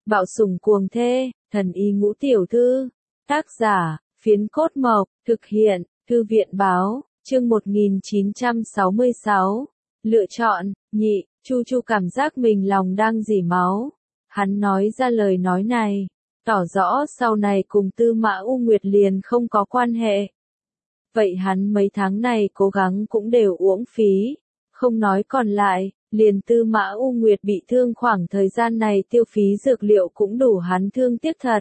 Bạo sủng cuồng thê, thần y ngũ tiểu thư. Tác giả, Phiến Cốt Mộc, thực hiện, Thư viện báo, chương 1966. Lựa chọn, nhị, Chu Chu cảm giác mình lòng đang dỉ máu. Hắn nói ra lời nói này, tỏ rõ sau này cùng Tư Mã U Nguyệt liền không có quan hệ. Vậy hắn mấy tháng này cố gắng cũng đều uổng phí, không nói còn lại, liền Tư Mã U Nguyệt bị thương khoảng thời gian này tiêu phí dược liệu cũng đủ hắn thương tiếc thật.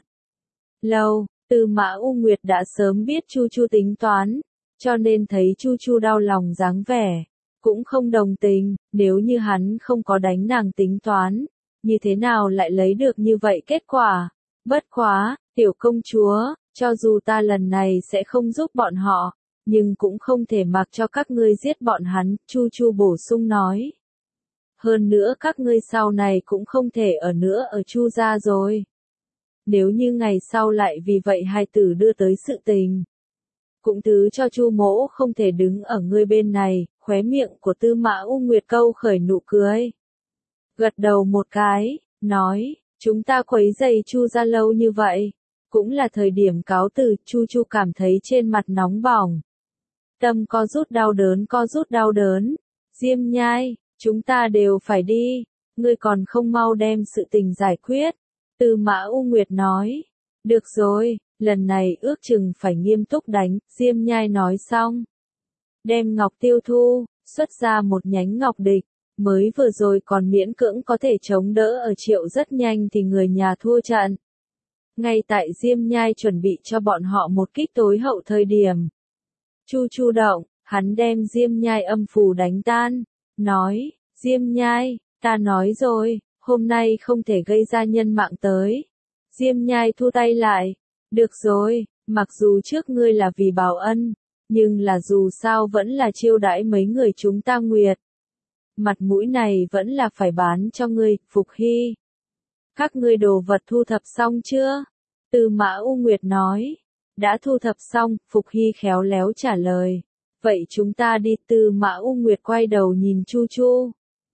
Lâu, Tư Mã U Nguyệt đã sớm biết Chu Chu tính toán, cho nên thấy Chu Chu đau lòng dáng vẻ, cũng không đồng tình, nếu như hắn không có đánh nàng tính toán, như thế nào lại lấy được như vậy kết quả. Bất quá, tiểu công chúa, cho dù ta lần này sẽ không giúp bọn họ, nhưng cũng không thể mặc cho các ngươi giết bọn hắn, Chu Chu bổ sung nói. Hơn nữa các ngươi sau này cũng không thể ở nữa ở Chu gia rồi. Nếu như ngày sau lại vì vậy hai tử đưa tới sự tình, cũng thứ cho Chu mỗ không thể đứng ở ngươi bên này. Khóe miệng của Tư Mã U Nguyệt câu khởi nụ cười. Gật đầu một cái, nói, chúng ta quấy rầy Chu gia lâu như vậy, cũng là thời điểm cáo từ. Chu Chu cảm thấy trên mặt nóng bỏng. Tâm co rút đau đớn. Diêm Nhai, chúng ta đều phải đi, ngươi còn không mau đem sự tình giải quyết. Tư Mã U Nguyệt nói, được rồi, lần này ước chừng phải nghiêm túc đánh. Diêm Nhai nói xong, đem ngọc tiêu thu, xuất ra một nhánh ngọc địch, mới vừa rồi còn miễn cưỡng có thể chống đỡ ở Triệu rất nhanh thì người nhà thua trận. Ngay tại Diêm Nhai chuẩn bị cho bọn họ một kích tối hậu thời điểm, Chu Chu động, hắn đem Diêm Nhai âm phù đánh tan, nói, Diêm Nhai, ta nói rồi, hôm nay không thể gây ra nhân mạng tới. Diêm Nhai thu tay lại, được rồi, mặc dù trước ngươi là vì báo ân, nhưng là dù sao vẫn là chiêu đãi mấy người chúng ta Nguyệt. Mặt mũi này vẫn là phải bán cho ngươi. Phục Hy, các ngươi đồ vật thu thập xong chưa? Tư Mã U Nguyệt nói, đã thu thập xong. Phục Hy khéo léo trả lời, vậy chúng ta đi. Tư Mã U Nguyệt quay đầu nhìn Chu Chu.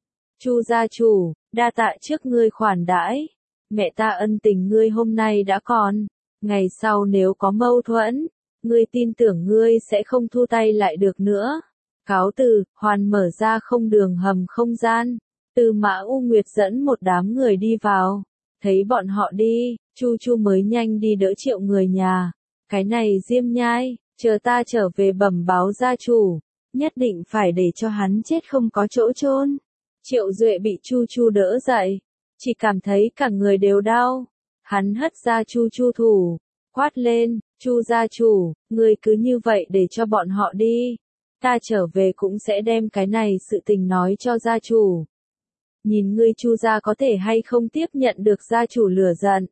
Chu gia chủ, đa tạ trước ngươi khoản đãi, mẹ ta ân tình ngươi hôm nay đã còn, ngày sau nếu có mâu thuẫn, ngươi tin tưởng ngươi sẽ không thu tay lại được nữa. Cáo từ, hoàn mở ra không đường hầm không gian. Tư Mã U Nguyệt dẫn một đám người đi vào, thấy bọn họ đi, Chu Chu mới nhanh đi đỡ Triệu người nhà. Cái này Diêm Nhai, chờ ta trở về bẩm báo gia chủ, nhất định phải để cho hắn chết không có chỗ chôn. Triệu Duệ bị Chu Chu đỡ dậy, chỉ cảm thấy cả người đều đau. Hắn hất ra Chu Chu thủ, quát lên, Chu gia chủ, ngươi cứ như vậy để cho bọn họ đi. Ta trở về cũng sẽ đem cái này sự tình nói cho gia chủ. Nhìn ngươi Chu gia có thể hay không tiếp nhận được gia chủ lửa giận.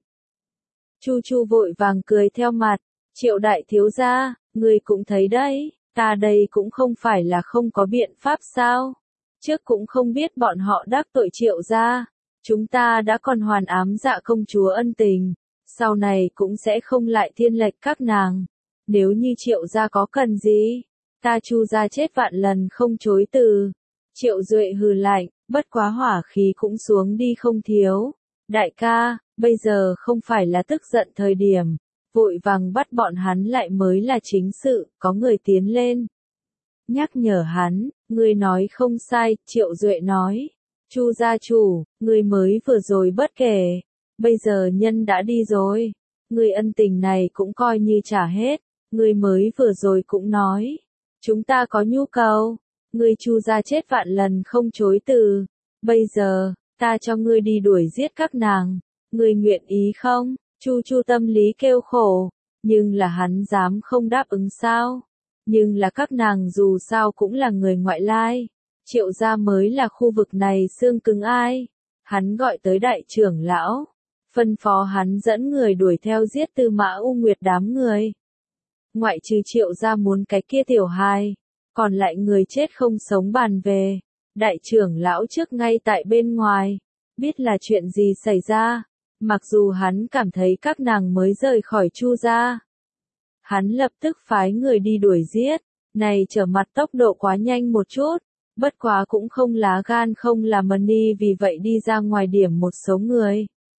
Chu Chu vội vàng cười theo mặt, Triệu đại thiếu gia, ngươi cũng thấy đấy, ta đây cũng không phải là không có biện pháp sao. Trước cũng không biết bọn họ đắc tội Triệu gia, chúng ta đã còn hoàn ám dạ công chúa ân tình, sau này cũng sẽ không lại thiên lệch các nàng. Nếu như Triệu gia có cần gì, ta Chu gia chết vạn lần không chối từ. Triệu Duệ hừ lạnh, bất quá hỏa khí cũng xuống đi không thiếu. Đại ca, bây giờ không phải là tức giận thời điểm, vội vàng bắt bọn hắn lại mới là chính sự. Có người tiến lên, nhắc nhở hắn, ngươi nói không sai. Triệu Duệ nói, Chu gia chủ, ngươi mới vừa rồi bất kể, bây giờ nhân đã đi rồi, ngươi ân tình này cũng coi như trả hết. Ngươi mới vừa rồi cũng nói, chúng ta có nhu cầu, ngươi Chu gia chết vạn lần không chối từ. Bây giờ, ta cho ngươi đi đuổi giết các nàng, ngươi nguyện ý không? Chu Chu tâm lý kêu khổ, nhưng là hắn dám không đáp ứng sao? Nhưng là các nàng dù sao cũng là người ngoại lai, Triệu gia mới là khu vực này xương cứng ai. Hắn gọi tới đại trưởng lão, phân phó hắn dẫn người đuổi theo giết Tư Mã U Nguyệt đám người. Ngoại trừ Triệu gia muốn cái kia tiểu hài, còn lại người chết không sống bàn về. Đại trưởng lão trước ngay tại bên ngoài, biết là chuyện gì xảy ra, mặc dù hắn cảm thấy các nàng mới rời khỏi Chu gia. Hắn lập tức phái người đi đuổi giết, này trở mặt tốc độ quá nhanh một chút, bất quá cũng không lá gan không là mani vì vậy đi ra ngoài điểm một số người.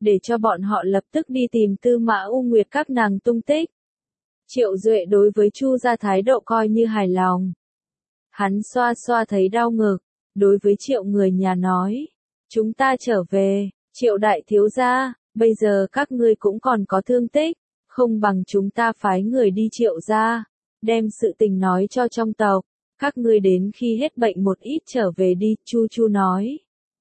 để cho bọn họ lập tức đi tìm Tư Mã U Nguyệt các nàng tung tích. Triệu Duệ đối với Chu gia thái độ coi như hài lòng. Hắn xoa xoa thấy đau ngực, đối với Triệu người nhà nói, chúng ta trở về, Triệu đại thiếu gia, bây giờ các ngươi cũng còn có thương tích, không bằng chúng ta phái người đi Triệu gia, đem sự tình nói cho trong tộc, các ngươi đến khi hết bệnh một ít trở về đi, Chu Chu nói.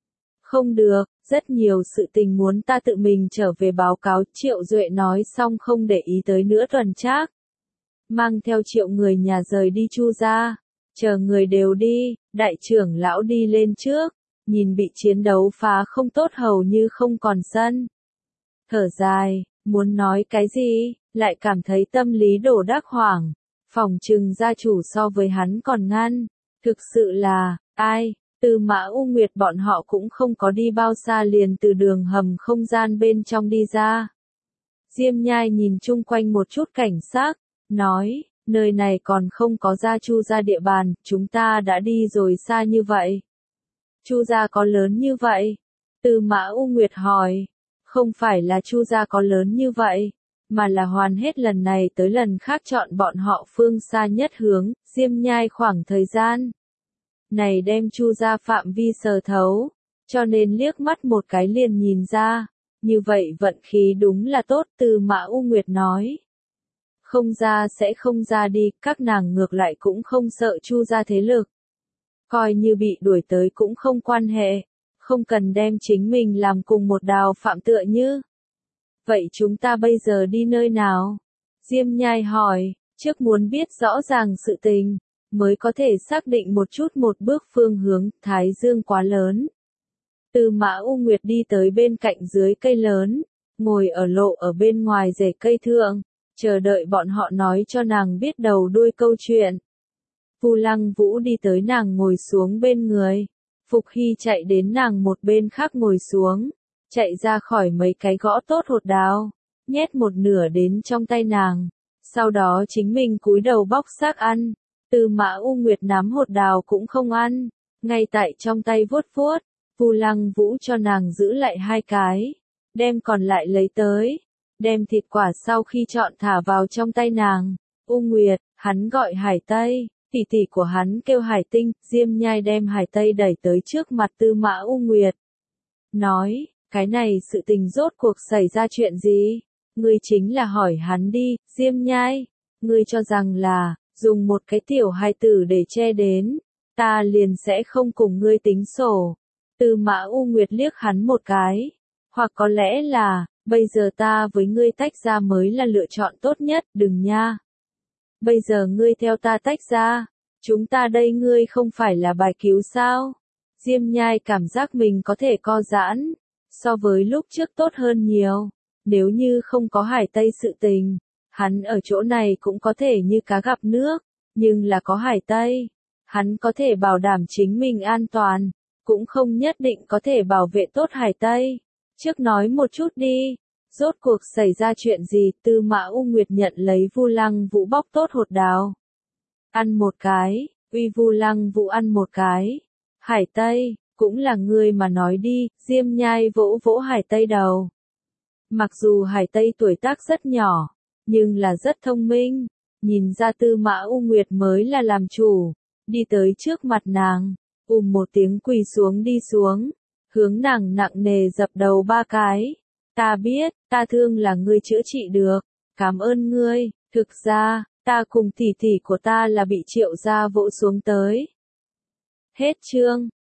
Không được, rất nhiều sự tình muốn ta tự mình trở về báo cáo, Triệu Duệ nói xong không để ý tới nữa Tuần Trác. Mang theo Triệu người nhà rời đi Chu gia, chờ người đều đi, đại trưởng lão đi lên trước, nhìn bị chiến đấu phá không tốt hầu như không còn sân. Thở dài, muốn nói cái gì, lại cảm thấy tâm lý đổ đắc hoảng, phỏng chừng gia chủ so với hắn còn ngăn, thực sự là, ai, Tư Mã U Nguyệt bọn họ cũng không có đi bao xa liền từ đường hầm không gian bên trong đi ra. Diêm Nhai nhìn chung quanh một chút cảnh sắc, nói, nơi này còn không có gia Chu gia địa bàn, chúng ta đã đi rồi xa như vậy. Chu gia có lớn như vậy? Tư Mã U Nguyệt hỏi, không phải là Chu gia có lớn như vậy, mà là hoàn hết lần này tới lần khác chọn bọn họ phương xa nhất hướng, Diêm Nhai khoảng thời gian này đem Chu gia phạm vi sờ thấu, cho nên liếc mắt một cái liền nhìn ra, như vậy vận khí đúng là tốt. Tư Mã U Nguyệt nói, không ra sẽ không ra đi, các nàng ngược lại cũng không sợ Chu gia thế lực. Coi như bị đuổi tới cũng không quan hệ, không cần đem chính mình làm cùng một Đào Phạm tựa như. Vậy chúng ta bây giờ đi nơi nào? Diêm Nhai hỏi, trước muốn biết rõ ràng sự tình, mới có thể xác định một chút một bước phương hướng, Thái Dương quá lớn. Tư Mã U Nguyệt đi tới bên cạnh dưới cây lớn, ngồi ở lộ ở bên ngoài rễ cây thượng, chờ đợi bọn họ nói cho nàng biết đầu đuôi câu chuyện. Vu Lăng Vũ đi tới nàng ngồi xuống bên người, Phục Hy chạy đến nàng một bên khác ngồi xuống, chạy ra khỏi mấy cái gõ tốt hột đào, nhét một nửa đến trong tay nàng, sau đó chính mình cúi đầu bóc xác ăn. Tư Mã U Nguyệt nắm hột đào cũng không ăn, ngay tại trong tay vuốt vuốt, Vu Lăng Vũ cho nàng giữ lại hai cái, đem còn lại lấy tới, đem thịt quả sau khi chọn thả vào trong tay nàng. U Nguyệt, hắn gọi Hải Tây, tỷ tỷ của hắn kêu Hải Tinh. Diêm Nhai đem Hải Tây đẩy tới trước mặt Tư Mã U Nguyệt, nói, cái này sự tình rốt cuộc xảy ra chuyện gì? Ngươi chính là hỏi hắn đi. Diêm Nhai, ngươi cho rằng là dùng một cái tiểu hài tử để che đến, ta liền sẽ không cùng ngươi tính sổ. Tư Mã U Nguyệt liếc hắn một cái, hoặc có lẽ là, bây giờ ta với ngươi tách ra mới là lựa chọn tốt nhất, đừng nha. Bây giờ ngươi theo ta tách ra, chúng ta đây ngươi không phải là bài cứu sao? Diêm Nhai cảm giác mình có thể co giãn, so với lúc trước tốt hơn nhiều, nếu như không có Hải Tây sự tình. Hắn ở chỗ này cũng có thể như cá gặp nước, nhưng là có Hải Tây, hắn có thể bảo đảm chính mình an toàn, cũng không nhất định có thể bảo vệ tốt Hải Tây. Trước nói một chút đi, rốt cuộc xảy ra chuyện gì? Tư Mã U Nguyệt nhận lấy Vu Lăng Vũ bóc tốt hột đào, ăn một cái, uy Vu Lăng Vũ ăn một cái. Hải Tây, cũng là ngươi mà nói đi. Diêm Nhai vỗ vỗ Hải Tây đầu. Mặc dù Hải Tây tuổi tác rất nhỏ, nhưng là rất thông minh, nhìn ra Tư Mã U Nguyệt mới là làm chủ, đi tới trước mặt nàng, một tiếng quỳ xuống đi xuống, hướng nàng nặng nề dập đầu ba cái. Ta biết, ta thương là ngươi chữa trị được, cảm ơn ngươi, thực ra, ta cùng tỷ tỷ của ta là bị Triệu gia vỗ xuống tới. Hết chương.